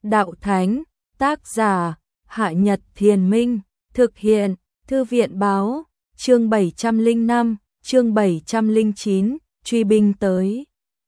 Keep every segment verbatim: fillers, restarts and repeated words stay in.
Đạo Thánh, tác giả, Hạ Nhật Thiền Minh, thực hiện, Thư viện báo, chương bảy trăm lẻ năm, chương bảy trăm lẻ chín, truy binh tới.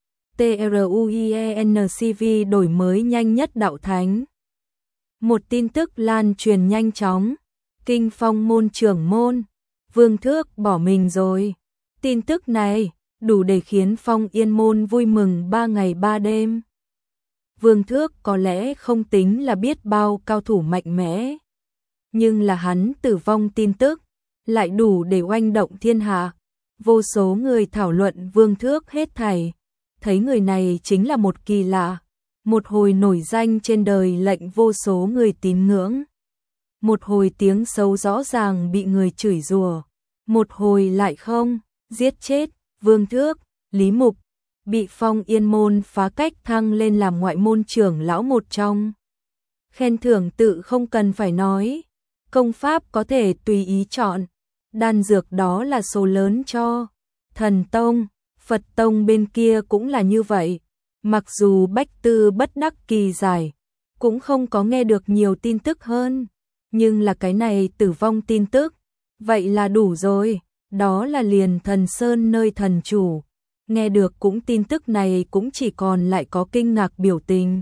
TRUIENCV đổi mới nhanh nhất Đạo Thánh. Một tin tức lan truyền nhanh chóng, Kinh Phong môn trưởng môn, Vương Thước bỏ mình rồi. Tin tức này đủ để khiến Phong Yên môn vui mừng ba ngày ba đêm. Vương Thước có lẽ không tính là biết bao cao thủ mạnh mẽ, nhưng là hắn tử vong tin tức lại đủ để oanh động thiên hạ. Vô số người thảo luận Vương Thước hết thảy, thấy người này chính là một kỳ lạ, một hồi nổi danh trên đời lệnh vô số người tín ngưỡng. Một hồi tiếng xấu rõ ràng bị người chửi rủa, một hồi lại không, giết chết. Vương Thước, Lý Mục bị Phong Yên môn phá cách thăng lên làm ngoại môn trưởng lão một trong. Khen thưởng tự không cần phải nói, công pháp có thể tùy ý chọn, đan dược đó là số lớn cho. Thần tông, Phật tông bên kia cũng là như vậy, mặc dù Bách Tư bất đắc kỳ giải, cũng không có nghe được nhiều tin tức hơn, nhưng là cái này tử vong tin tức, vậy là đủ rồi. Đó là liền Thần Sơn nơi thần chủ, nghe được cũng tin tức này cũng chỉ còn lại có kinh ngạc biểu tình.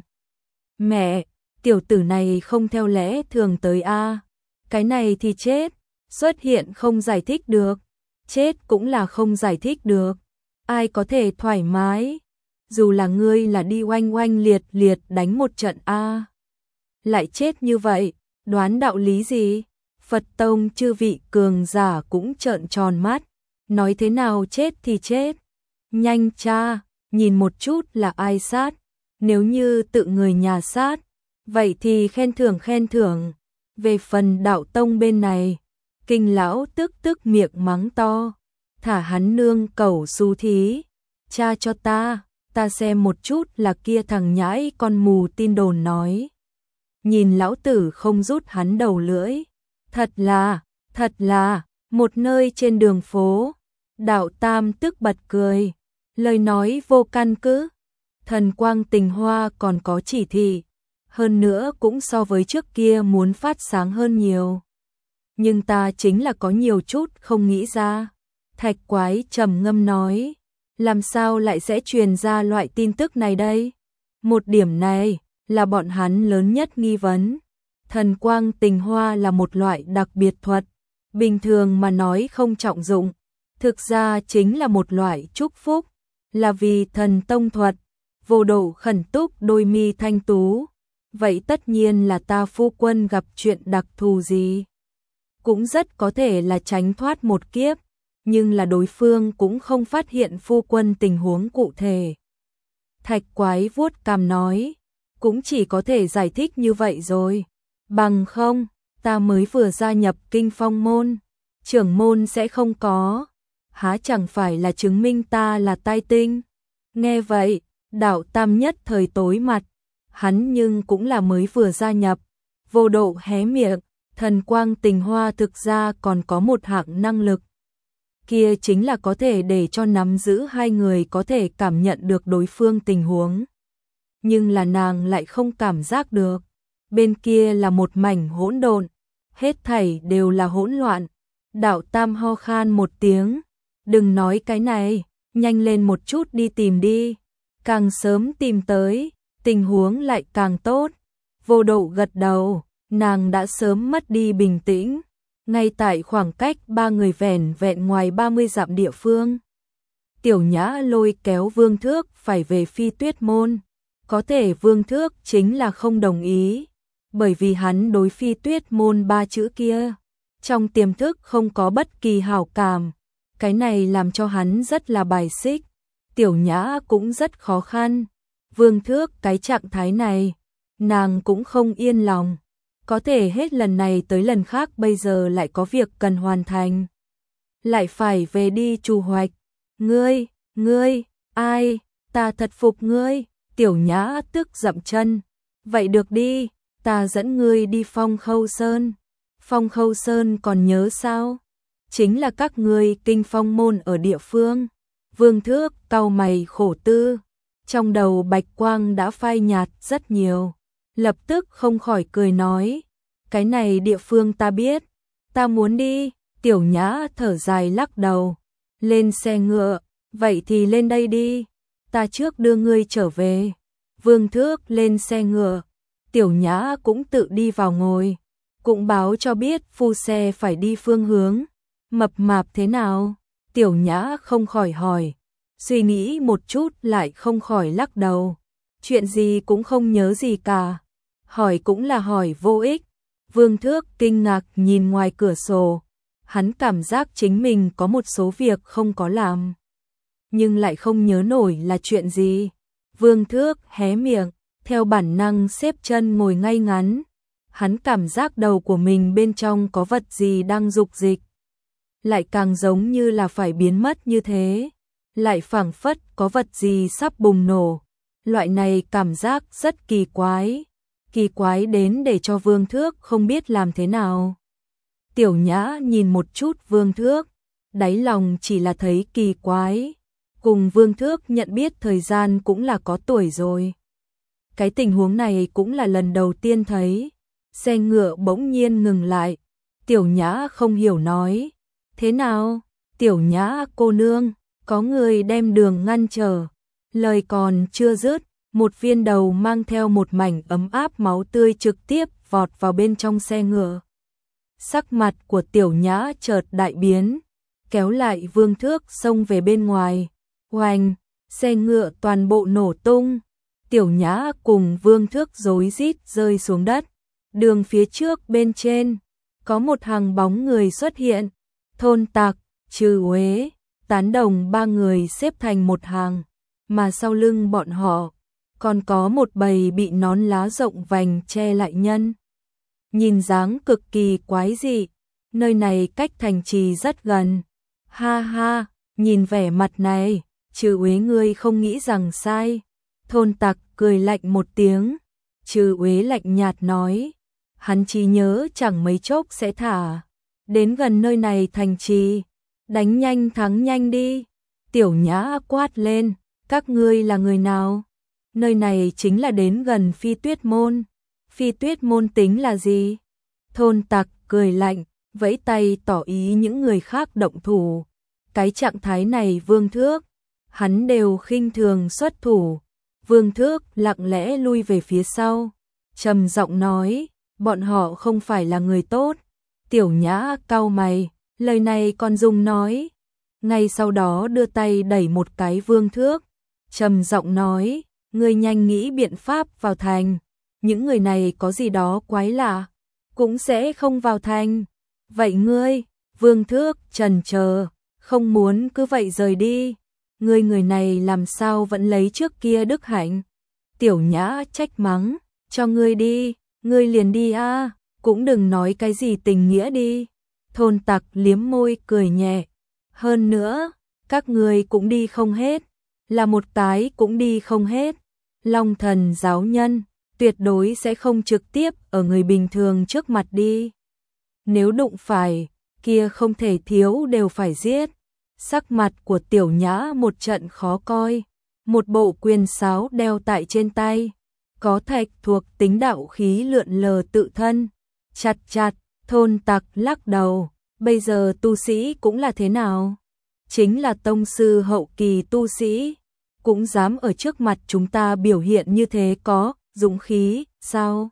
Mẹ, tiểu tử này không theo lẽ thường tới a, cái này thì chết, xuất hiện không giải thích được, chết cũng là không giải thích được, ai có thể thoải mái, dù là ngươi là đi oanh oanh liệt liệt đánh một trận a, lại chết như vậy, đoán đạo lý gì? Phật tông chư vị cường giả cũng trợn tròn mắt, nói thế nào chết thì chết. Nhanh cha, nhìn một chút là ai sát, nếu như tự người nhà sát, vậy thì khen thưởng khen thưởng. Về phần đạo tông bên này, Kinh lão tức tức miệng mắng to, thả hắn nương cẩu xú thí, cha cho ta, ta xem một chút là kia thằng nhãi con mù tin đồn nói. Nhìn lão tử không rút hắn đầu lưỡi. Thật là, thật là, một nơi trên đường phố, Đạo Tam tức bật cười, lời nói vô căn cứ, Thần Quang Tình Hoa còn có chỉ thị, hơn nữa cũng so với trước kia muốn phát sáng hơn nhiều. Nhưng ta chính là có nhiều chút không nghĩ ra. Thạch Quái trầm ngâm nói, làm sao lại sẽ truyền ra loại tin tức này đây? Một điểm này là bọn hắn lớn nhất nghi vấn. Thần Quang Tình Hoa là một loại đặc biệt thuật, bình thường mà nói không trọng dụng, thực ra chính là một loại chúc phúc, là vì thần tông thuật, vô độ khẩn túc đôi mi thanh tú, vậy tất nhiên là ta phu quân gặp chuyện đặc thù gì. Cũng rất có thể là tránh thoát một kiếp, nhưng là đối phương cũng không phát hiện phu quân tình huống cụ thể. Thạch Quái vuốt cằm nói, cũng chỉ có thể giải thích như vậy rồi. Bằng không, ta mới vừa gia nhập Kinh Phong môn, trưởng môn sẽ không có, há chẳng phải là chứng minh ta là tai tinh. Nghe vậy, Đạo Tam nhất thời tối mặt, hắn nhưng cũng là mới vừa gia nhập. Vô độ hé miệng, Thần Quang Tình Hoa thực ra còn có một hạng năng lực, kia chính là có thể để cho nắm giữ hai người có thể cảm nhận được đối phương tình huống. Nhưng là nàng lại không cảm giác được. Bên kia là một mảnh hỗn độn, hết thảy đều là hỗn loạn. Đạo Tam ho khan một tiếng, đừng nói cái này, nhanh lên một chút đi tìm đi, càng sớm tìm tới, tình huống lại càng tốt. Vô độ gật đầu, nàng đã sớm mất đi bình tĩnh, ngay tại khoảng cách ba người vẻn vẹn ngoài ba mươi dặm địa phương. Tiểu Nhã lôi kéo Vương Thước phải về Phi Tuyết môn, có thể Vương Thước chính là không đồng ý. Bởi vì hắn đối Phi Tuyết môn ba chữ kia, trong tiềm thức không có bất kỳ hảo cảm, cái này làm cho hắn rất là bài xích. Tiểu Nhã cũng rất khó khăn, Vương Thước cái trạng thái này, nàng cũng không yên lòng, có thể hết lần này tới lần khác bây giờ lại có việc cần hoàn thành, lại phải về đi trù hoạch. Ngươi, ngươi, ai, ta thật phục ngươi. Tiểu Nhã tức dậm chân, vậy được đi, ta dẫn ngươi đi Phong Khâu Sơn. Phong Khâu Sơn còn nhớ sao? Chính là các ngươi Kinh Phong môn ở địa phương. Vương Thước cau mày khổ tư, trong đầu bạch quang đã phai nhạt rất nhiều. lập tức không khỏi cười nói, cái này địa phương ta biết, ta muốn đi. Tiểu Nhã thở dài lắc đầu, lên xe ngựa, vậy thì lên đây đi, ta trước đưa ngươi trở về. Vương Thước lên xe ngựa, Tiểu Nhã cũng tự đi vào ngồi, cũng báo cho biết phu xe phải đi phương hướng. Mập mạp thế nào? Tiểu Nhã không khỏi hỏi, suy nghĩ một chút lại không khỏi lắc đầu, chuyện gì cũng không nhớ gì cả, hỏi cũng là hỏi vô ích. Vương Thước kinh ngạc nhìn ngoài cửa sổ, hắn cảm giác chính mình có một số việc không có làm, nhưng lại không nhớ nổi là chuyện gì. Vương Thước hé miệng, theo bản năng xếp chân ngồi ngay ngắn, hắn cảm giác đầu của mình bên trong có vật gì đang dục dịch, lại càng giống như là phải biến mất như thế, lại phảng phất có vật gì sắp bùng nổ. Loại này cảm giác rất kỳ quái, kỳ quái đến để cho Vương Thước không biết làm thế nào. Tiểu Nhã nhìn một chút Vương Thước, đáy lòng chỉ là thấy kỳ quái, cùng Vương Thước nhận biết thời gian cũng là có tuổi rồi. Cái tình huống này cũng là lần đầu tiên thấy. Xe ngựa bỗng nhiên ngừng lại, Tiểu Nhã không hiểu nói, thế nào? Tiểu Nhã cô nương, có người đem đường ngăn trở. Lời còn chưa dứt, một viên đầu mang theo một mảnh ấm áp máu tươi trực tiếp vọt vào bên trong xe ngựa. Sắc mặt của Tiểu Nhã chợt đại biến, kéo lại Vương Thước xông về bên ngoài. Oanh, xe ngựa toàn bộ nổ tung. Tiểu Nhã cùng Vương Thước rối rít rơi xuống đất. Đường phía trước bên trên, có một hàng bóng người xuất hiện. Thôn Tạc, Trừ Uế, Tán Đồng ba người xếp thành một hàng, mà sau lưng bọn họ còn có một bầy bị nón lá rộng vành che lại nhân. Nhìn dáng cực kỳ quái dị, nơi này cách thành trì rất gần. Ha ha, nhìn vẻ mặt này, Trừ Uế ngươi không nghĩ rằng sai. Thôn Tạc cười lạnh một tiếng, Trừ Uế lạnh nhạt nói, hắn chỉ nhớ chẳng mấy chốc sẽ thả đến gần nơi này thành trì, đánh nhanh thắng nhanh đi. Tiểu Nhã quát lên, các ngươi là người nào? Nơi này chính là đến gần Phi Tuyết Môn. Phi Tuyết Môn tính là gì? Thôn Tạc cười lạnh, vẫy tay tỏ ý những người khác động thủ. Cái trạng thái này Vương Thước, hắn đều khinh thường xuất thủ. Vương Thước lặng lẽ lui về phía sau, trầm giọng nói, bọn họ không phải là người tốt. Tiểu Nhã cau mày, lời này còn dùng nói. Ngay sau đó đưa tay đẩy một cái Vương Thước, trầm giọng nói, ngươi nhanh nghĩ biện pháp vào thành. Những người này có gì đó quái lạ, cũng sẽ không vào thành. Vậy ngươi? Vương Thước chần chờ, không muốn cứ vậy rời đi. Ngươi người này làm sao vẫn lấy trước kia đức hạnh? Tiểu Nhã trách mắng, cho ngươi đi, ngươi liền đi a, cũng đừng nói cái gì tình nghĩa đi. Thôn Tạc liếm môi cười nhẹ, hơn nữa, các ngươi cũng đi không hết, là một cái cũng đi không hết. Long Thần giáo nhân tuyệt đối sẽ không trực tiếp ở người bình thường trước mặt đi. Nếu đụng phải, kia không thể thiếu đều phải giết. Sắc mặt của Tiểu Nhã một trận khó coi, một bộ quyền sáo đeo tại trên tay, có thạch thuộc tính đạo khí lượn lờ tự thân. Chặt chặt, Thôn Tạc lắc đầu, bây giờ tu sĩ cũng là thế nào? Chính là tông sư hậu kỳ tu sĩ, cũng dám ở trước mặt chúng ta biểu hiện như thế, có dũng khí sao?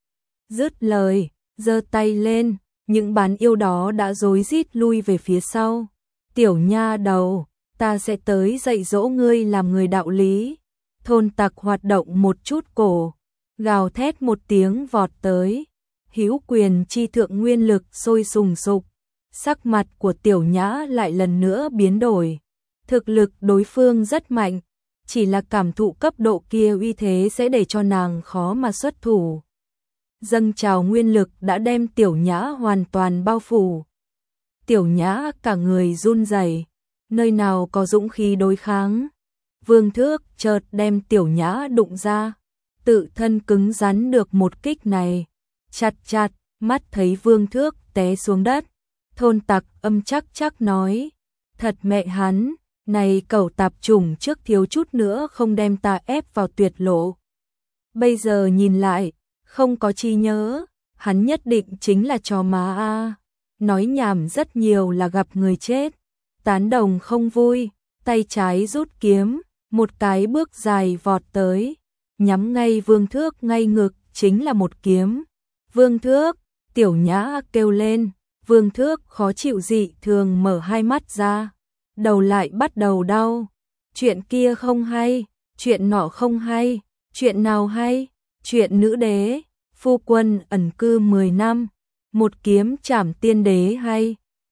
Dứt lời, giơ tay lên, những bán yêu đó đã rối rít lui về phía sau. Tiểu nha đầu, ta sẽ tới dạy dỗ ngươi làm người đạo lý. Thôn Tạc hoạt động một chút cổ, gào thét một tiếng vọt tới. Hữu quyền chi thượng nguyên lực sôi sùng sục. Sắc mặt của Tiểu Nhã lại lần nữa biến đổi. Thực lực đối phương rất mạnh, chỉ là cảm thụ cấp độ kia uy thế sẽ để cho nàng khó mà xuất thủ. Dâng trào nguyên lực đã đem Tiểu Nhã hoàn toàn bao phủ. Tiểu Nhã cả người run rẩy, nơi nào có dũng khí đối kháng. Vương Thước chợt đem Tiểu Nhã đụng ra, tự thân cứng rắn được một kích này. Chặt chặt, mắt thấy Vương Thước té xuống đất. Thôn Tạc âm chắc chắc nói, thật mẹ hắn, này cẩu tạp chủng trước thiếu chút nữa không đem ta ép vào tuyệt lộ. Bây giờ nhìn lại, không có trí nhớ, hắn nhất định chính là chó má a. Nói nhảm rất nhiều là gặp người chết. Tán đồng không vui, tay trái rút kiếm, một cái bước dài vọt tới, nhắm ngay Vương Thước ngay ngực, chính là một kiếm. Vương Thước, Tiểu Nhã kêu lên, Vương Thước khó chịu dị thường mở hai mắt ra, đầu lại bắt đầu đau. Chuyện kia không hay, chuyện nọ không hay, chuyện nào hay? Chuyện nữ đế, phu quân ẩn cư mười năm, một kiếm trảm tiên đế hay?